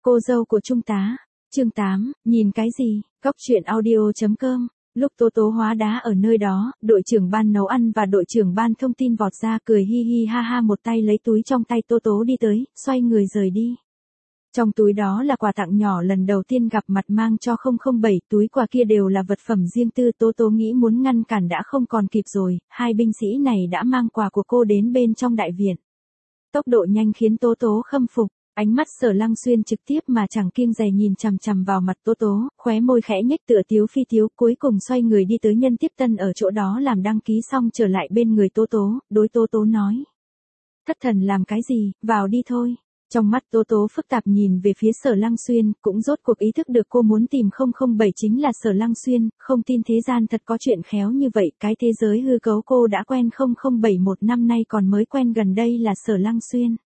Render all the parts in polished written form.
Cô dâu của Trung tá. Chương 8, nhìn cái gì? Góc truyện audio.com. Lúc Tố Tố hóa đá ở nơi đó, đội trưởng ban nấu ăn và đội trưởng ban thông tin vọt ra cười hi hi ha ha, một tay lấy túi trong tay Tố Tố đi tới, xoay người rời đi. Trong túi đó là quà tặng nhỏ lần đầu tiên gặp mặt mang cho 007, túi quà kia đều là vật phẩm riêng tư. Tố Tố nghĩ muốn ngăn cản đã không còn kịp rồi, hai binh sĩ này đã mang quà của cô đến bên trong đại viện. Tốc độ nhanh khiến Tố Tố khâm phục. Ánh mắt Sở Lăng Xuyên trực tiếp mà chẳng kiêng dè nhìn chằm chằm vào mặt Tố Tố, khóe môi khẽ nhếch tựa tiếu phi tiếu, cuối cùng xoay người đi tới nhân tiếp tân ở chỗ đó làm đăng ký xong trở lại bên người Tố Tố, đối Tố Tố nói. Thất thần làm cái gì, vào đi thôi. Trong mắt Tố Tố phức tạp nhìn về phía Sở Lăng Xuyên, cũng rốt cuộc ý thức được cô muốn tìm 007 chính là Sở Lăng Xuyên, không tin thế gian thật có chuyện khéo như vậy, cái thế giới hư cấu cô đã quen 007 một năm nay còn mới quen gần đây là Sở Lăng Xuyên.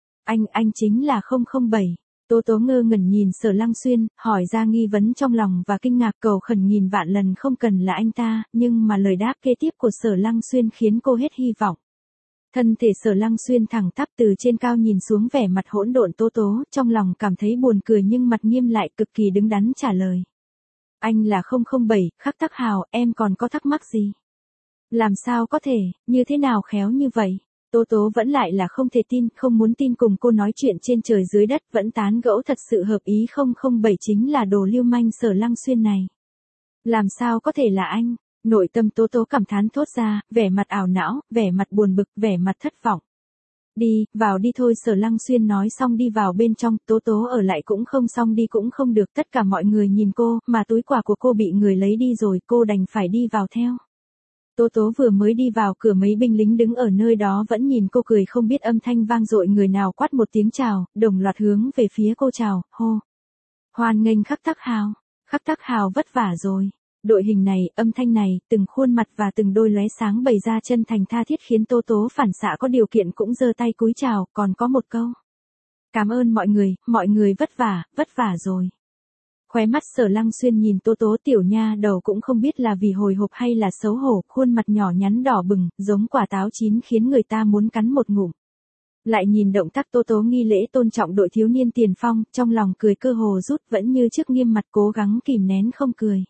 Anh chính là 007. Tố Tố ngơ ngẩn nhìn Sở Lăng Xuyên, hỏi ra nghi vấn trong lòng và kinh ngạc, cầu khẩn nghìn vạn lần không cần là anh ta, nhưng mà lời đáp kế tiếp của Sở Lăng Xuyên khiến cô hết hy vọng. Thân thể Sở Lăng Xuyên thẳng tắp từ trên cao nhìn xuống vẻ mặt hỗn độn Tố Tố, trong lòng cảm thấy buồn cười nhưng mặt nghiêm lại cực kỳ đứng đắn trả lời. Anh là 007, Khắc Tắc Hào, em còn có thắc mắc gì? Làm sao có thể, như thế nào khéo như vậy? Tố Tố vẫn lại là không thể tin, không muốn tin cùng cô nói chuyện trên trời dưới đất, vẫn tán gẫu thật sự hợp ý. 007 chính là đồ lưu manh Sở Lăng Xuyên này. Làm sao có thể là anh? Nội tâm Tố Tố cảm thán thốt ra, vẻ mặt ảo não, vẻ mặt buồn bực, vẻ mặt thất vọng. Đi, vào đi thôi. Sở Lăng Xuyên nói xong đi vào bên trong. Tố Tố ở lại cũng không xong đi cũng không được, tất cả mọi người nhìn cô, mà túi quà của cô bị người lấy đi rồi, cô đành phải đi vào theo. Tố Tố vừa mới đi vào cửa, mấy binh lính đứng ở nơi đó vẫn nhìn cô cười không biết, âm thanh vang dội, người nào quát một tiếng chào, đồng loạt hướng về phía cô chào, hô. Hoan nghênh Khắc Tắc Hào. Khắc Tắc Hào vất vả rồi. Đội hình này, âm thanh này, từng khuôn mặt và từng đôi lóe sáng bày ra chân thành tha thiết khiến Tố Tố phản xạ có điều kiện cũng giơ tay cúi chào, còn có một câu. Cảm ơn mọi người vất vả rồi. Khóe mắt Sở Lăng Xuyên nhìn Tố Tố, tiểu nha đầu cũng không biết là vì hồi hộp hay là xấu hổ, khuôn mặt nhỏ nhắn đỏ bừng, giống quả táo chín khiến người ta muốn cắn một ngụm. Lại nhìn động tác Tố Tố nghi lễ tôn trọng đội thiếu niên tiền phong, trong lòng cười cơ hồ rút, vẫn như trước nghiêm mặt cố gắng kìm nén không cười.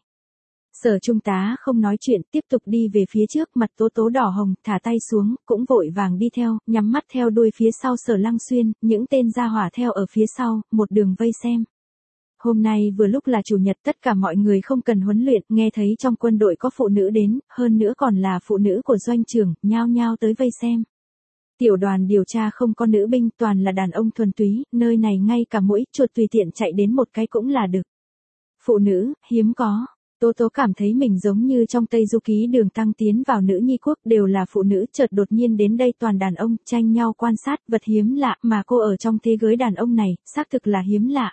Sở Trung tá không nói chuyện, tiếp tục đi về phía trước, mặt Tố Tố đỏ hồng, thả tay xuống, cũng vội vàng đi theo, nhắm mắt theo đuôi phía sau Sở Lăng Xuyên, những tên gia hỏa theo ở phía sau, một đường vây xem. Hôm nay vừa lúc là chủ nhật, tất cả mọi người không cần huấn luyện, nghe thấy trong quân đội có phụ nữ đến, hơn nữa còn là phụ nữ của doanh trưởng, nhao nhao tới vây xem. Tiểu đoàn điều tra không có nữ binh, toàn là đàn ông thuần túy, nơi này ngay cả mũi chuột tùy tiện chạy đến một cái cũng là được. Phụ nữ, hiếm có. Tố Tố cảm thấy mình giống như trong Tây Du Ký Đường Tăng tiến vào nữ nhi quốc, đều là phụ nữ, chợt đột nhiên đến đây toàn đàn ông, tranh nhau quan sát, vật hiếm lạ, mà cô ở trong thế giới đàn ông này, xác thực là hiếm lạ.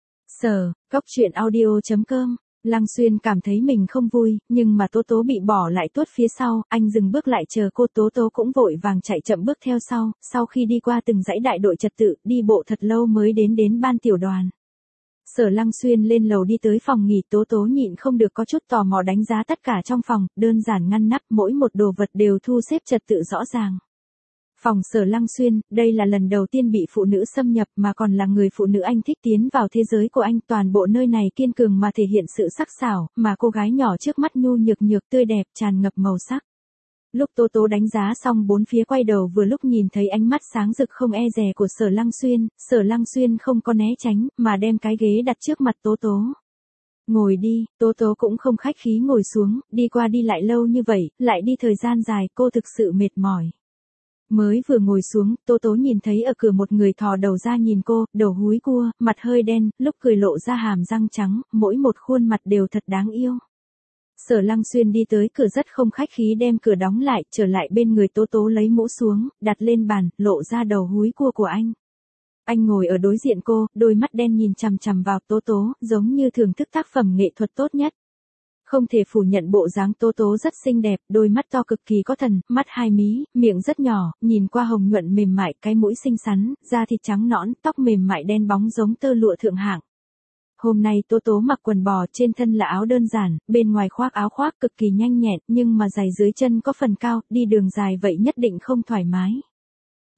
Góc truyện audio.com. Lăng Xuyên cảm thấy mình không vui, nhưng mà Tố Tố bị bỏ lại tuốt phía sau, anh dừng bước lại chờ cô. Tố Tố cũng vội vàng chạy chậm bước theo sau khi đi qua từng dãy đại đội trật tự, đi bộ thật lâu mới đến ban tiểu đoàn. Sở Lăng Xuyên lên lầu đi tới phòng nghỉ, Tố Tố nhịn không được có chút tò mò đánh giá tất cả trong phòng, đơn giản ngăn nắp, mỗi một đồ vật đều thu xếp trật tự rõ ràng. Phòng Sở Lăng Xuyên, đây là lần đầu tiên bị phụ nữ xâm nhập mà còn là người phụ nữ anh thích tiến vào thế giới của anh, toàn bộ nơi này kiên cường mà thể hiện sự sắc sảo, mà cô gái nhỏ trước mắt nhu nhược tươi đẹp, tràn ngập màu sắc. Lúc Tố Tố đánh giá xong bốn phía quay đầu vừa lúc nhìn thấy ánh mắt sáng rực không e dè của Sở Lăng Xuyên không có né tránh, mà đem cái ghế đặt trước mặt Tố Tố. Ngồi đi. Tố Tố cũng không khách khí ngồi xuống, đi qua đi lại lâu như vậy, lại đi thời gian dài, cô thực sự mệt mỏi. Mới vừa ngồi xuống, Tố Tố nhìn thấy ở cửa một người thò đầu ra nhìn cô, đầu húi cua, mặt hơi đen, lúc cười lộ ra hàm răng trắng, mỗi một khuôn mặt đều thật đáng yêu. Sở Lăng Xuyên đi tới cửa rất không khách khí đem cửa đóng lại, trở lại bên người Tố Tố lấy mũ xuống, đặt lên bàn, lộ ra đầu húi cua của anh. Anh ngồi ở đối diện cô, đôi mắt đen nhìn chằm chằm vào Tố Tố, giống như thưởng thức tác phẩm nghệ thuật tốt nhất. Không thể phủ nhận bộ dáng Tố Tố rất xinh đẹp, đôi mắt to cực kỳ có thần, mắt hai mí, miệng rất nhỏ, nhìn qua hồng nhuận mềm mại, cái mũi xinh xắn, da thịt trắng nõn, tóc mềm mại đen bóng giống tơ lụa thượng hạng. Hôm nay Tố Tố mặc quần bò, trên thân là áo đơn giản, bên ngoài khoác áo khoác cực kỳ nhanh nhẹn, nhưng mà giày dưới chân có phần cao, đi đường dài vậy nhất định không thoải mái.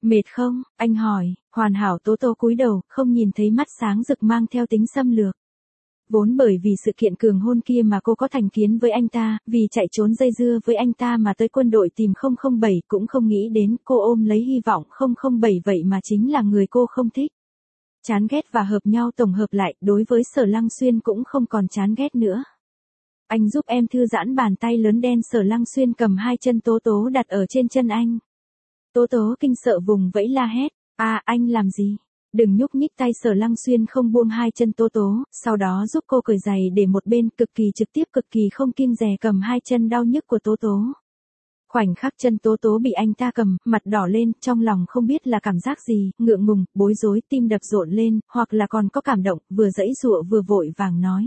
Mệt không? Anh hỏi, hoàn hảo. Tố Tố cúi đầu, không nhìn thấy mắt sáng rực mang theo tính xâm lược. Vốn bởi vì sự kiện cường hôn kia mà cô có thành kiến với anh ta, vì chạy trốn dây dưa với anh ta mà tới quân đội tìm 007, cũng không nghĩ đến cô ôm lấy hy vọng 007 vậy mà chính là người cô không thích. Chán ghét và hợp nhau tổng hợp lại, đối với Sở Lăng Xuyên cũng không còn chán ghét nữa. Anh giúp em thư giãn. Bàn tay lớn đen Sở Lăng Xuyên cầm hai chân Tố Tố đặt ở trên chân anh. Tố Tố kinh sợ vùng vẫy la hét, anh làm gì? Đừng nhúc nhích. Tay Sở Lăng Xuyên không buông hai chân Tố Tố, sau đó giúp cô cởi giày để một bên, cực kỳ trực tiếp, cực kỳ không kiêng dè cầm hai chân đau nhức của Tố Tố. Khoảnh khắc chân Tố Tố bị anh ta cầm, mặt đỏ lên, trong lòng không biết là cảm giác gì, ngượng ngùng, bối rối, tim đập rộn lên, hoặc là còn có cảm động, vừa giãy giụa vừa vội vàng nói.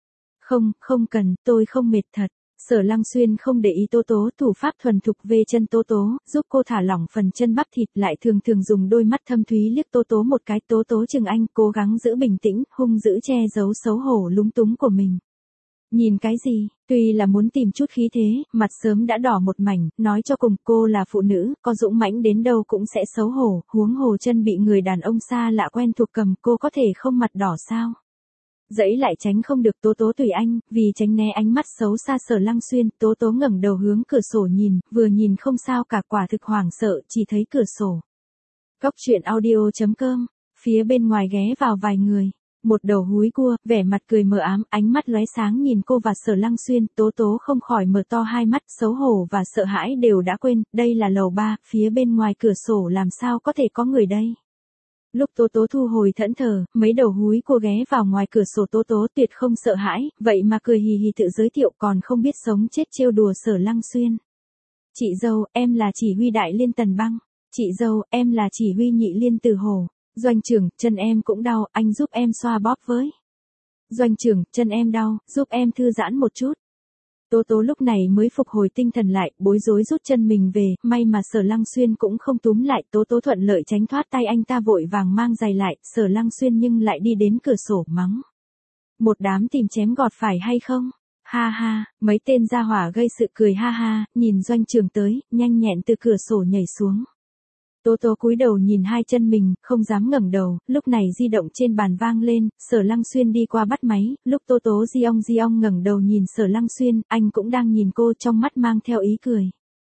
Không cần, tôi không mệt thật. Sở Lăng Xuyên không để ý Tố Tố, thủ pháp thuần thục về chân Tố Tố, giúp cô thả lỏng phần chân bắp thịt, lại thường thường dùng đôi mắt thâm thúy liếc Tố Tố một cái. Tố Tố chừng anh, cố gắng giữ bình tĩnh, hung dữ che giấu xấu hổ lúng túng của mình. Nhìn cái gì? Tuy là muốn tìm chút khí thế, mặt sớm đã đỏ một mảnh, nói cho cùng cô là phụ nữ, có dũng mãnh đến đâu cũng sẽ xấu hổ, huống hồ chân bị người đàn ông xa lạ quen thuộc cầm, cô có thể không mặt đỏ sao? Dẫy lại tránh không được. Tố Tố tùy anh, vì tránh né ánh mắt xấu xa Sở Lăng Xuyên, Tố Tố ngẩng đầu hướng cửa sổ nhìn, vừa nhìn không sao cả, quả thực hoảng sợ, chỉ thấy cửa sổ. Góc truyện audio.com, phía bên ngoài ghé vào vài người. Một đầu húi cua, vẻ mặt cười mờ ám, ánh mắt lóe sáng nhìn cô và Sở Lăng Xuyên. Tố Tố không khỏi mở to hai mắt, xấu hổ và sợ hãi đều đã quên, đây là lầu 3, phía bên ngoài cửa sổ làm sao có thể có người đây. Lúc Tố Tố thu hồi thẫn thờ, mấy đầu húi cua ghé vào ngoài cửa sổ. Tố Tố tuyệt không sợ hãi, vậy mà cười hì hì tự giới thiệu, còn không biết sống chết trêu đùa Sở Lăng Xuyên. Chị dâu, em là chỉ huy đại liên Tần Băng. Chị dâu, em là chỉ huy nhị liên Từ Hồ. Doanh trưởng, chân em cũng đau, anh giúp em xoa bóp với. Doanh trưởng, chân em đau, giúp em thư giãn một chút. Tố Tố lúc này mới phục hồi tinh thần lại, bối rối rút chân mình về, may mà Sở Lăng Xuyên cũng không túm lại. Tố Tố thuận lợi tránh thoát tay anh ta, vội vàng mang giày lại. Sở Lăng Xuyên nhưng lại đi đến cửa sổ mắng. Một đám tìm chém gọt phải hay không? Ha ha, mấy tên gia hỏa gây sự cười ha ha, nhìn Doanh trưởng tới, nhanh nhẹn từ cửa sổ nhảy xuống. Tố Tố cúi đầu nhìn hai chân mình, không dám ngẩng đầu. Lúc này di động trên bàn vang lên, Sở Lăng Xuyên đi qua bắt máy. Lúc Tố Tố di ong ngẩng đầu nhìn Sở Lăng Xuyên, anh cũng đang nhìn cô, trong mắt mang theo ý cười.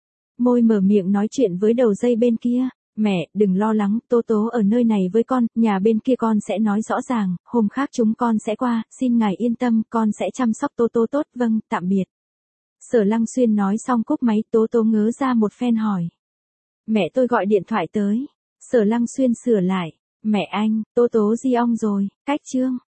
Môi mở miệng nói chuyện với đầu dây bên kia. Mẹ, đừng lo lắng, Tố Tố ở nơi này với con, nhà bên kia con sẽ nói rõ ràng, hôm khác chúng con sẽ qua, xin ngài yên tâm, con sẽ chăm sóc Tố Tố tốt. Vâng, tạm biệt. Sở Lăng Xuyên nói xong cúp máy. Tố Tố ngớ ra một phen hỏi. Mẹ tôi gọi điện thoại tới. Sở Lăng Xuyên sửa lại. Mẹ anh, Tố Tố di ong rồi, cách chương.